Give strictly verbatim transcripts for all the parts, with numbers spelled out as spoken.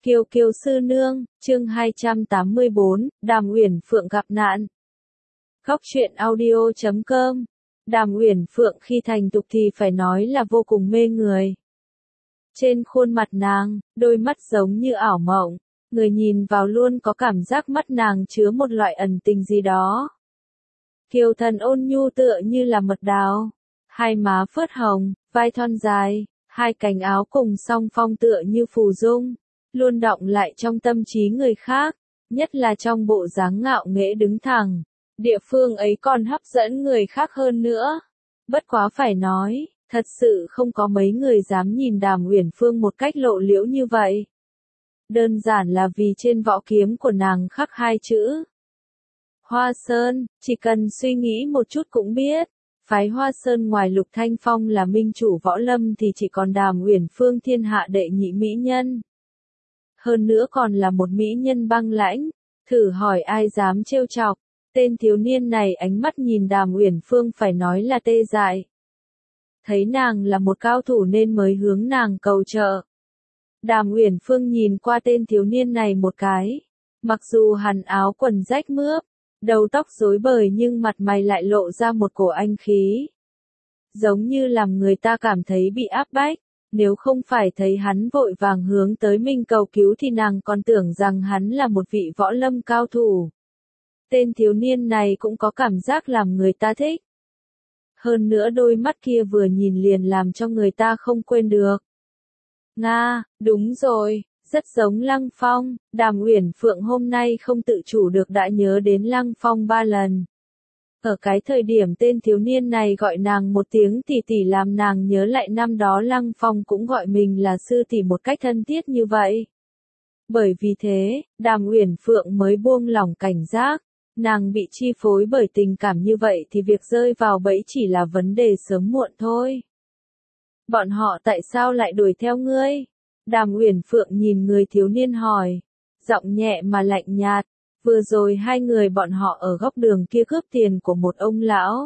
Kiều Kiều sư nương, chương hai trăm tám mươi bốn, Đàm Uyển Phượng gặp nạn. Góc truyện audio chấm com. Đàm Uyển Phượng khi thành tục thì phải nói là vô cùng mê người. Trên khuôn mặt nàng, đôi mắt giống như ảo mộng, người nhìn vào luôn có cảm giác mắt nàng chứa một loại ẩn tình gì đó. Kiều thần ôn nhu tựa như là mật đào, hai má phớt hồng, vai thon dài, hai cánh áo cùng song phong tựa như phù dung, luôn đọng lại trong tâm trí người khác, nhất là trong bộ dáng ngạo nghễ đứng thẳng. Địa phương ấy còn hấp dẫn người khác hơn nữa. Bất quá phải nói, thật sự không có mấy người dám nhìn Đàm Uyển Phương một cách lộ liễu như vậy. Đơn giản là vì trên võ kiếm của nàng khắc hai chữ Hoa Sơn, chỉ cần suy nghĩ một chút cũng biết. Phái Hoa Sơn ngoài Lục Thanh Phong là minh chủ võ lâm thì chỉ còn Đàm Uyển Phương thiên hạ đệ nhị mỹ nhân. Hơn nữa còn là một mỹ nhân băng lãnh, thử hỏi ai dám trêu chọc. Tên thiếu niên này ánh mắt nhìn Đàm Uyển Phương phải nói là tê dại. Thấy nàng là một cao thủ nên mới hướng nàng cầu trợ. Đàm Uyển Phương nhìn qua tên thiếu niên này một cái. Mặc dù hắn áo quần rách mướp, đầu tóc rối bời nhưng mặt mày lại lộ ra một cổ anh khí. Giống như làm người ta cảm thấy bị áp bách. Nếu không phải thấy hắn vội vàng hướng tới mình cầu cứu thì nàng còn tưởng rằng hắn là một vị võ lâm cao thủ. Tên thiếu niên này cũng có cảm giác làm người ta thích. Hơn nữa đôi mắt kia vừa nhìn liền làm cho người ta không quên được. Nga, đúng rồi, rất giống Lăng Phong. Đàm Uyển Phượng hôm nay không tự chủ được đã nhớ đến Lăng Phong ba lần. Ở cái thời điểm tên thiếu niên này gọi nàng một tiếng tỷ tỷ làm nàng nhớ lại năm đó Lăng Phong cũng gọi mình là sư tỷ một cách thân thiết như vậy. Bởi vì thế, Đàm Uyển Phượng mới buông lỏng cảnh giác. Nàng bị chi phối bởi tình cảm như vậy thì việc rơi vào bẫy chỉ là vấn đề sớm muộn thôi. Bọn họ tại sao lại đuổi theo ngươi? Đàm Uyển Phượng nhìn người thiếu niên hỏi, giọng nhẹ mà lạnh nhạt. Vừa rồi hai người bọn họ ở góc đường kia cướp tiền của một ông lão.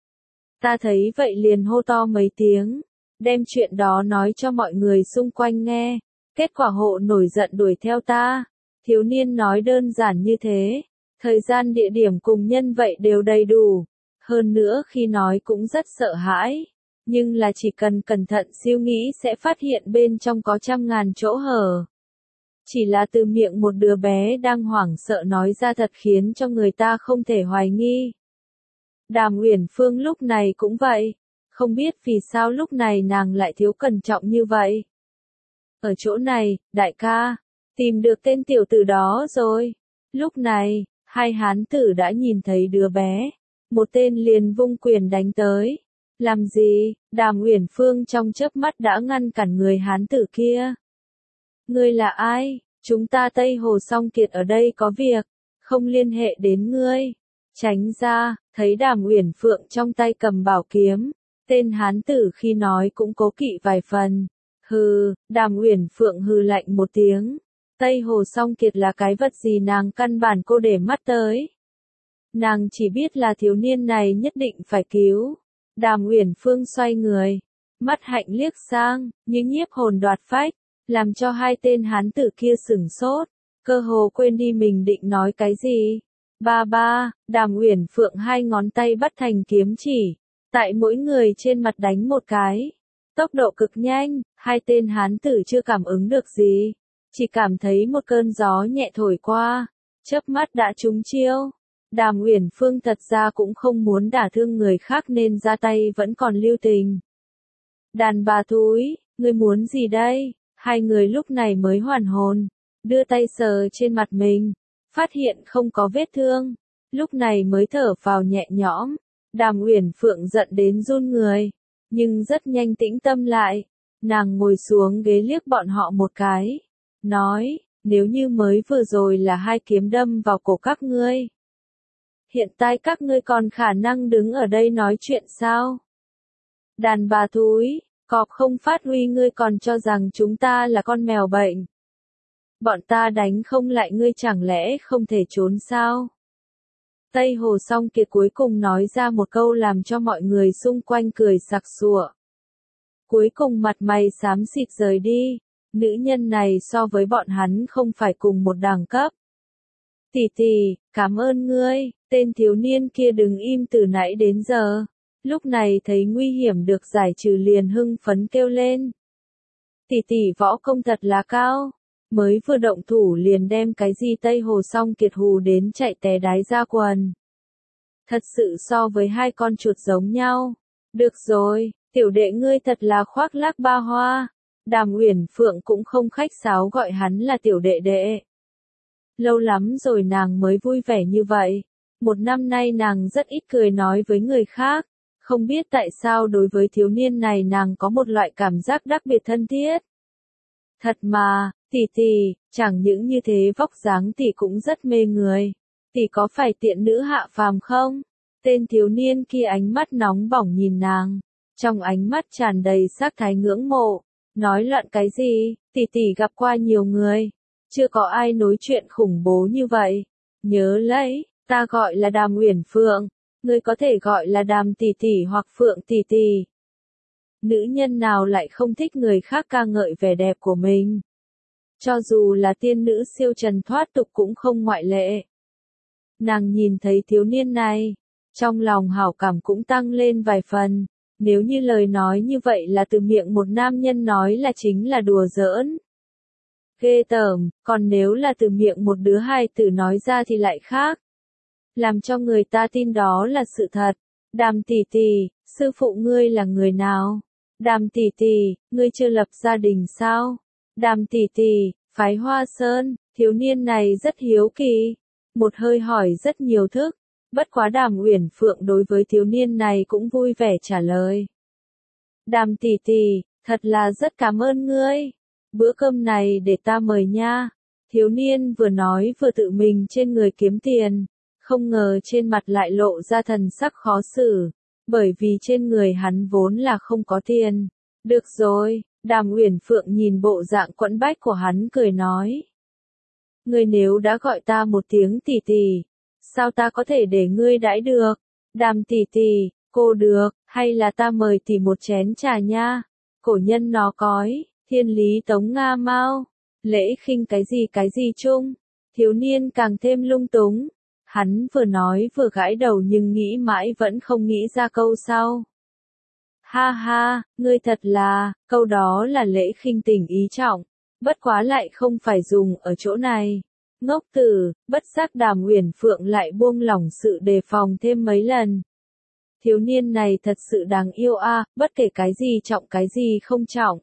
Ta thấy vậy liền hô to mấy tiếng, đem chuyện đó nói cho mọi người xung quanh nghe. Kết quả hộ nổi giận đuổi theo ta. Thiếu niên nói đơn giản như thế. Thời gian địa điểm cùng nhân vậy đều đầy đủ. Hơn nữa khi nói cũng rất sợ hãi. Nhưng là chỉ cần cẩn thận siêu nghĩ sẽ phát hiện bên trong có trăm ngàn chỗ hở. Chỉ là từ miệng một đứa bé đang hoảng sợ nói ra thật khiến cho người ta không thể hoài nghi. Đàm Uyển Phương lúc này cũng vậy. Không biết vì sao lúc này nàng lại thiếu cẩn trọng như vậy. Ở chỗ này, đại ca, tìm được tên tiểu tử đó rồi. Lúc này, hai hán tử đã nhìn thấy đứa bé. Một tên liền vung quyền đánh tới. Làm gì? Đàm Uyển Phương trong chớp mắt đã ngăn cản người hán tử kia. Ngươi là ai? Chúng ta Tây Hồ Song Kiệt ở đây có việc, không liên hệ đến ngươi. Tránh ra, thấy Đàm Uyển Phượng trong tay cầm bảo kiếm. Tên hán tử khi nói cũng cố kỵ vài phần. Hừ, Đàm Uyển Phượng hừ lạnh một tiếng. Tây Hồ Song Kiệt là cái vật gì nàng căn bản cô để mắt tới. Nàng chỉ biết là thiếu niên này nhất định phải cứu. Đàm Uyển Phương xoay người, mắt hạnh liếc sang, như nhiếp hồn đoạt phách, làm cho hai tên hán tử kia sửng sốt, cơ hồ quên đi mình định nói cái gì. Ba ba, Đàm Uyển Phượng hai ngón tay bắt thành kiếm chỉ, tại mỗi người trên mặt đánh một cái. Tốc độ cực nhanh, hai tên hán tử chưa cảm ứng được gì. Chỉ cảm thấy một cơn gió nhẹ thổi qua, chớp mắt đã trúng chiêu. Đàm Uyển Phương thật ra cũng không muốn đả thương người khác nên ra tay vẫn còn lưu tình. Đàn bà thúi, ngươi muốn gì đây? Hai người lúc này mới hoàn hồn, đưa tay sờ trên mặt mình, phát hiện không có vết thương, lúc này mới thở phào nhẹ nhõm. Đàm Uyển Phượng giận đến run người, nhưng rất nhanh tĩnh tâm lại, nàng ngồi xuống ghế liếc bọn họ một cái. Nói, nếu như mới vừa rồi là hai kiếm đâm vào cổ các ngươi. Hiện tại các ngươi còn khả năng đứng ở đây nói chuyện sao? Đàn bà thúi, cọp không phát huy ngươi còn cho rằng chúng ta là con mèo bệnh. Bọn ta đánh không lại ngươi chẳng lẽ không thể trốn sao? Tây Hồ Song Kiệt cuối cùng nói ra một câu làm cho mọi người xung quanh cười sặc sụa. Cuối cùng mặt mày xám xịt rời đi. Nữ nhân này so với bọn hắn không phải cùng một đẳng cấp. Tỷ tỷ, cảm ơn ngươi, tên thiếu niên kia đứng im từ nãy đến giờ. Lúc này thấy nguy hiểm được giải trừ liền hưng phấn kêu lên. Tỷ tỷ võ công thật là cao. Mới vừa động thủ liền đem cái gì Tây Hồ Song Kiệt hù đến chạy té đái ra quần. Thật sự so với hai con chuột giống nhau. Được rồi, tiểu đệ ngươi thật là khoác lác ba hoa. Đàm Uyển Phượng cũng không khách sáo gọi hắn là tiểu đệ đệ. Lâu lắm rồi nàng mới vui vẻ như vậy. Một năm nay nàng rất ít cười nói với người khác. Không biết tại sao đối với thiếu niên này nàng có một loại cảm giác đặc biệt thân thiết. Thật mà, tỷ tỷ, chẳng những như thế vóc dáng tỷ cũng rất mê người. Tỷ có phải tiện nữ hạ phàm không? Tên thiếu niên kia ánh mắt nóng bỏng nhìn nàng. Trong ánh mắt tràn đầy sắc thái ngưỡng mộ. Nói loạn cái gì, tỷ tỷ gặp qua nhiều người. Chưa có ai nói chuyện khủng bố như vậy. Nhớ lấy, ta gọi là Đàm Uyển Phượng. Ngươi có thể gọi là Đàm tỷ tỷ hoặc Phượng tỷ tỷ. Nữ nhân nào lại không thích người khác ca ngợi vẻ đẹp của mình. Cho dù là tiên nữ siêu trần thoát tục cũng không ngoại lệ. Nàng nhìn thấy thiếu niên này, trong lòng hảo cảm cũng tăng lên vài phần. Nếu như lời nói như vậy là từ miệng một nam nhân nói là chính là đùa giỡn. Ghê tởm, còn nếu là từ miệng một đứa hài tử nói ra thì lại khác. Làm cho người ta tin đó là sự thật. Đàm tỷ tỷ, sư phụ ngươi là người nào? Đàm tỷ tỷ, ngươi chưa lập gia đình sao? Đàm tỷ tỷ, phái Hoa Sơn, thiếu niên này rất hiếu kỳ. Một hơi hỏi rất nhiều thức. Bất quá Đàm Uyển Phượng đối với thiếu niên này cũng vui vẻ trả lời. Đàm tỷ tỷ, thật là rất cảm ơn ngươi. Bữa cơm này để ta mời nha. Thiếu niên vừa nói vừa tự mình trên người kiếm tiền. Không ngờ trên mặt lại lộ ra thần sắc khó xử. Bởi vì trên người hắn vốn là không có tiền. Được rồi, Đàm Uyển Phượng nhìn bộ dạng quẫn bách của hắn cười nói. Ngươi nếu đã gọi ta một tiếng tỷ tỷ, sao ta có thể để ngươi đãi được? Đàm tỷ tỷ, cô được, hay là ta mời tỷ một chén trà nha? Cổ nhân nó cói, thiên lý tống nga mau, lễ khinh cái gì cái gì chung. Thiếu niên càng thêm lung túng. Hắn vừa nói vừa gãi đầu nhưng nghĩ mãi vẫn không nghĩ ra câu sau. Ha ha, ngươi thật là, câu đó là lễ khinh tình ý trọng, bất quá lại không phải dùng ở chỗ này. Ngốc tử, bất giác Đàm Uyển Phượng lại buông lỏng sự đề phòng thêm mấy lần. Thiếu niên này thật sự đáng yêu a, à, bất kể cái gì trọng cái gì không trọng.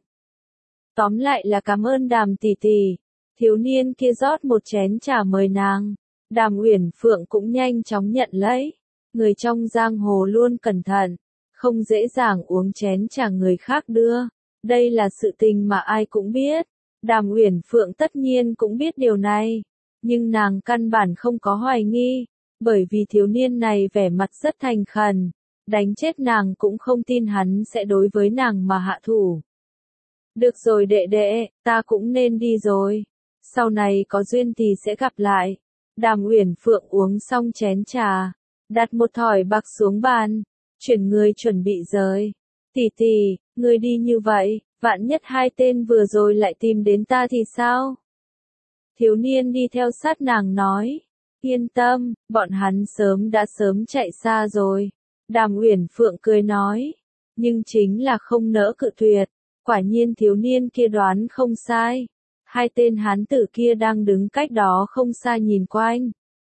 Tóm lại là cảm ơn Đàm tỷ tỷ. Thiếu niên kia rót một chén trà mời nàng. Đàm Uyển Phượng cũng nhanh chóng nhận lấy. Người trong giang hồ luôn cẩn thận, không dễ dàng uống chén trà người khác đưa. Đây là sự tình mà ai cũng biết. Đàm Uyển Phượng tất nhiên cũng biết điều này. Nhưng nàng căn bản không có hoài nghi. Bởi vì thiếu niên này vẻ mặt rất thành khẩn. Đánh chết nàng cũng không tin hắn sẽ đối với nàng mà hạ thủ. Được rồi đệ đệ, ta cũng nên đi rồi. Sau này có duyên thì sẽ gặp lại. Đàm Uyển Phượng uống xong chén trà, đặt một thỏi bạc xuống bàn, chuyển người chuẩn bị rời. Tỷ tỷ, ngươi đi như vậy, vạn nhất hai tên vừa rồi lại tìm đến ta thì sao? Thiếu niên đi theo sát nàng nói, yên tâm, bọn hắn sớm đã sớm chạy xa rồi. Đàm Uyển Phượng cười nói, nhưng chính là không nỡ cự tuyệt. Quả nhiên thiếu niên kia đoán không sai. Hai tên hán tử kia đang đứng cách đó không xa nhìn quanh.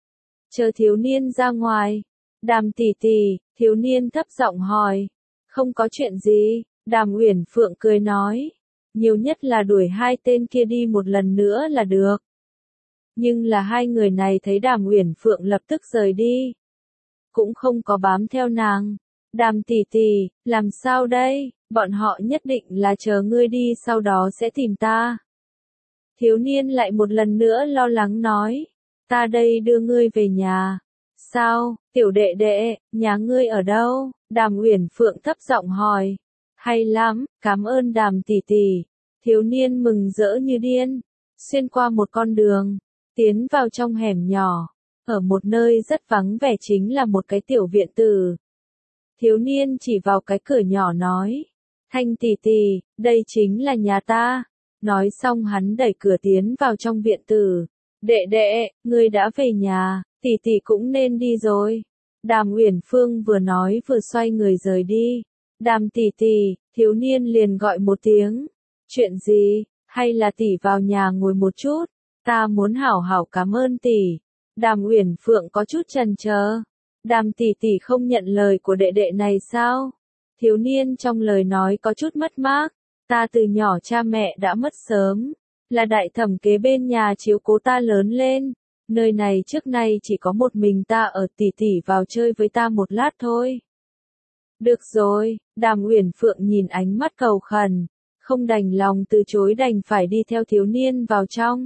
Chờ thiếu niên ra ngoài. Đàm tỷ tỷ, thiếu niên thấp giọng hỏi. Không có chuyện gì, Đàm Uyển Phượng cười nói. Nhiều nhất là đuổi hai tên kia đi một lần nữa là được. Nhưng là hai người này thấy Đàm Uyển Phượng lập tức rời đi. Cũng không có bám theo nàng. Đàm tỷ tỷ, làm sao đây, bọn họ nhất định là chờ ngươi đi sau đó sẽ tìm ta. Thiếu niên lại một lần nữa lo lắng nói, ta đây đưa ngươi về nhà. Sao, tiểu đệ đệ, nhà ngươi ở đâu? Đàm Uyển Phượng thấp giọng hỏi. Hay lắm, cảm ơn Đàm tỷ tỷ. Thiếu niên mừng rỡ như điên, xuyên qua một con đường, tiến vào trong hẻm nhỏ, ở một nơi rất vắng vẻ chính là một cái tiểu viện tử. Thiếu niên chỉ vào cái cửa nhỏ nói, Thanh tỷ tỷ, đây chính là nhà ta. Nói xong hắn đẩy cửa tiến vào trong viện tử. Đệ đệ, ngươi đã về nhà, tỷ tỷ cũng nên đi rồi. Đàm Uyển Phương vừa nói vừa xoay người rời đi. Đàm tỷ tỷ, thiếu niên liền gọi một tiếng. Chuyện gì, hay là tỷ vào nhà ngồi một chút, ta muốn hảo hảo cảm ơn tỷ. Đàm Uyển Phượng có chút chần chờ. Đàm tỷ tỷ không nhận lời của đệ đệ này sao? Thiếu niên trong lời nói có chút mất mát. Ta từ nhỏ cha mẹ đã mất sớm, là đại thẩm kế bên nhà chiếu cố ta lớn lên. Nơi này trước nay chỉ có một mình ta ở, tỷ tỷ vào chơi với ta một lát thôi. Được rồi, Đàm Uyển Phượng nhìn ánh mắt cầu khẩn, không đành lòng từ chối đành phải đi theo thiếu niên vào trong.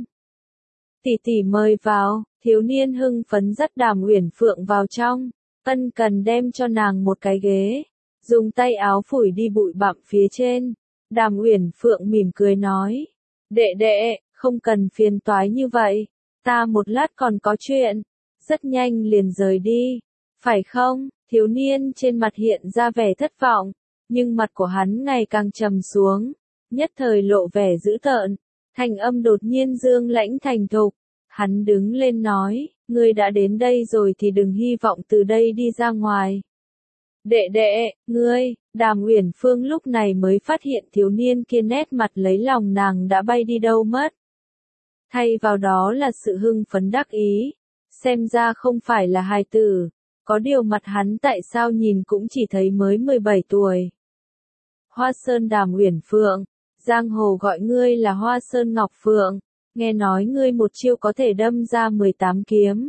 Tỷ tỷ mời vào, thiếu niên hưng phấn dắt Đàm Uyển Phượng vào trong, ân cần đem cho nàng một cái ghế, dùng tay áo phủi đi bụi bặm phía trên. Đàm Uyển Phượng mỉm cười nói, đệ đệ, không cần phiền toái như vậy, ta một lát còn có chuyện, rất nhanh liền rời đi, phải không? Thiếu niên trên mặt hiện ra vẻ thất vọng, nhưng mặt của hắn ngày càng trầm xuống, nhất thời lộ vẻ dữ tợn, thanh âm đột nhiên dương lãnh thành thục. Hắn đứng lên nói, ngươi đã đến đây rồi thì đừng hy vọng từ đây đi ra ngoài. Đệ đệ, ngươi, Đàm Uyển Phương lúc này mới phát hiện thiếu niên kia nét mặt lấy lòng nàng đã bay đi đâu mất. Thay vào đó là sự hưng phấn đắc ý, xem ra không phải là hài tử, có điều mặt hắn tại sao nhìn cũng chỉ thấy mới mười bảy tuổi. Hoa Sơn Đàm Uyển Phượng, giang hồ gọi ngươi là Hoa Sơn Ngọc Phượng, nghe nói ngươi một chiêu có thể đâm ra mười tám kiếm.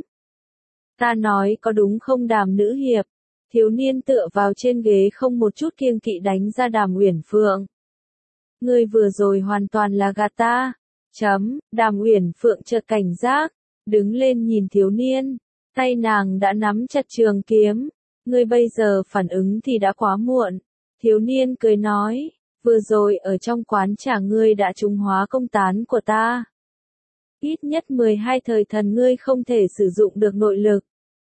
Ta nói có đúng không Đàm nữ hiệp? Thiếu niên tựa vào trên ghế không một chút kiêng kỵ đánh ra Đàm Uyển Phượng. Ngươi vừa rồi hoàn toàn là gạt ta. Chấm, Đàm Uyển Phượng chợt cảnh giác, đứng lên nhìn thiếu niên, tay nàng đã nắm chặt trường kiếm. Ngươi bây giờ phản ứng thì đã quá muộn. Thiếu niên cười nói, vừa rồi ở trong quán trà ngươi đã trúng hóa công tán của ta. Ít nhất mười hai thời thần ngươi không thể sử dụng được nội lực.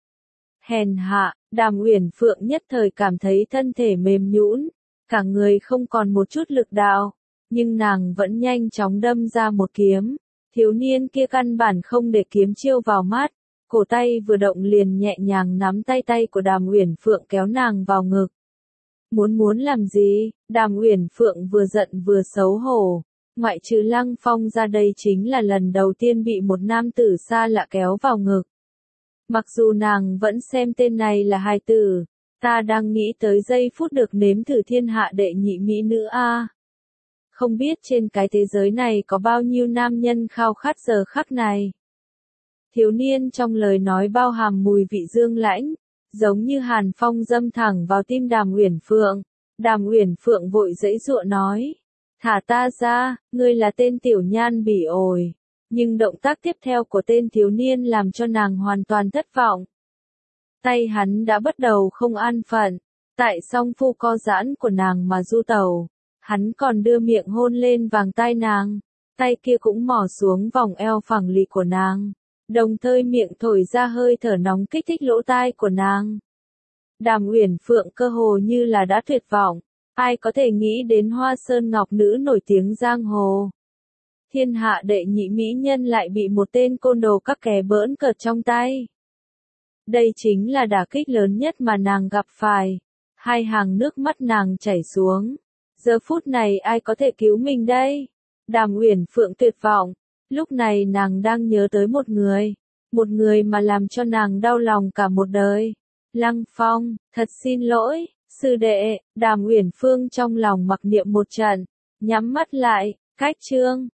Hèn hạ, Đàm Uyển Phượng nhất thời cảm thấy thân thể mềm nhũn, cả người không còn một chút lực đạo, nhưng nàng vẫn nhanh chóng đâm ra một kiếm. Thiếu niên kia căn bản không để kiếm chiêu vào mắt, cổ tay vừa động liền nhẹ nhàng nắm tay tay của Đàm Uyển Phượng kéo nàng vào ngực. Muốn muốn làm gì? Đàm Uyển Phượng vừa giận vừa xấu hổ, ngoại trừ Lăng Phong ra đây chính là lần đầu tiên bị một nam tử xa lạ kéo vào ngực. Mặc dù nàng vẫn xem tên này là hài tử, ta đang nghĩ tới giây phút được nếm thử thiên hạ đệ nhị mỹ nữ a. Không biết trên cái thế giới này có bao nhiêu nam nhân khao khát giờ khắc này. Thiếu niên trong lời nói bao hàm mùi vị dương lãnh, giống như hàn phong dâm thẳng vào tim Đàm Uyển Phượng. Đàm Uyển Phượng vội giãy giụa nói, thả ta ra, ngươi là tên tiểu nhan bỉ ổi. Nhưng động tác tiếp theo của tên thiếu niên làm cho nàng hoàn toàn thất vọng. Tay hắn đã bắt đầu không an phận, tại song phu co giãn của nàng mà du tẩu. Hắn còn đưa miệng hôn lên vàng tai nàng, tay kia cũng mò xuống vòng eo phẳng lì của nàng, đồng thời miệng thổi ra hơi thở nóng kích thích lỗ tai của nàng. Đàm Uyển Phượng cơ hồ như là đã tuyệt vọng, ai có thể nghĩ đến Hoa Sơn Ngọc nữ nổi tiếng giang hồ. Thiên hạ đệ nhị mỹ nhân lại bị một tên côn đồ các kẻ bỡn cợt trong tay. Đây chính là đả kích lớn nhất mà nàng gặp phải. Hai hàng nước mắt nàng chảy xuống. Giờ phút này ai có thể cứu mình đây? Đàm Uyển Phượng tuyệt vọng. Lúc này nàng đang nhớ tới một người. Một người mà làm cho nàng đau lòng cả một đời. Lăng Phong, thật xin lỗi, sư đệ. Đàm Uyển Phương trong lòng mặc niệm một trận. Nhắm mắt lại, cách chương.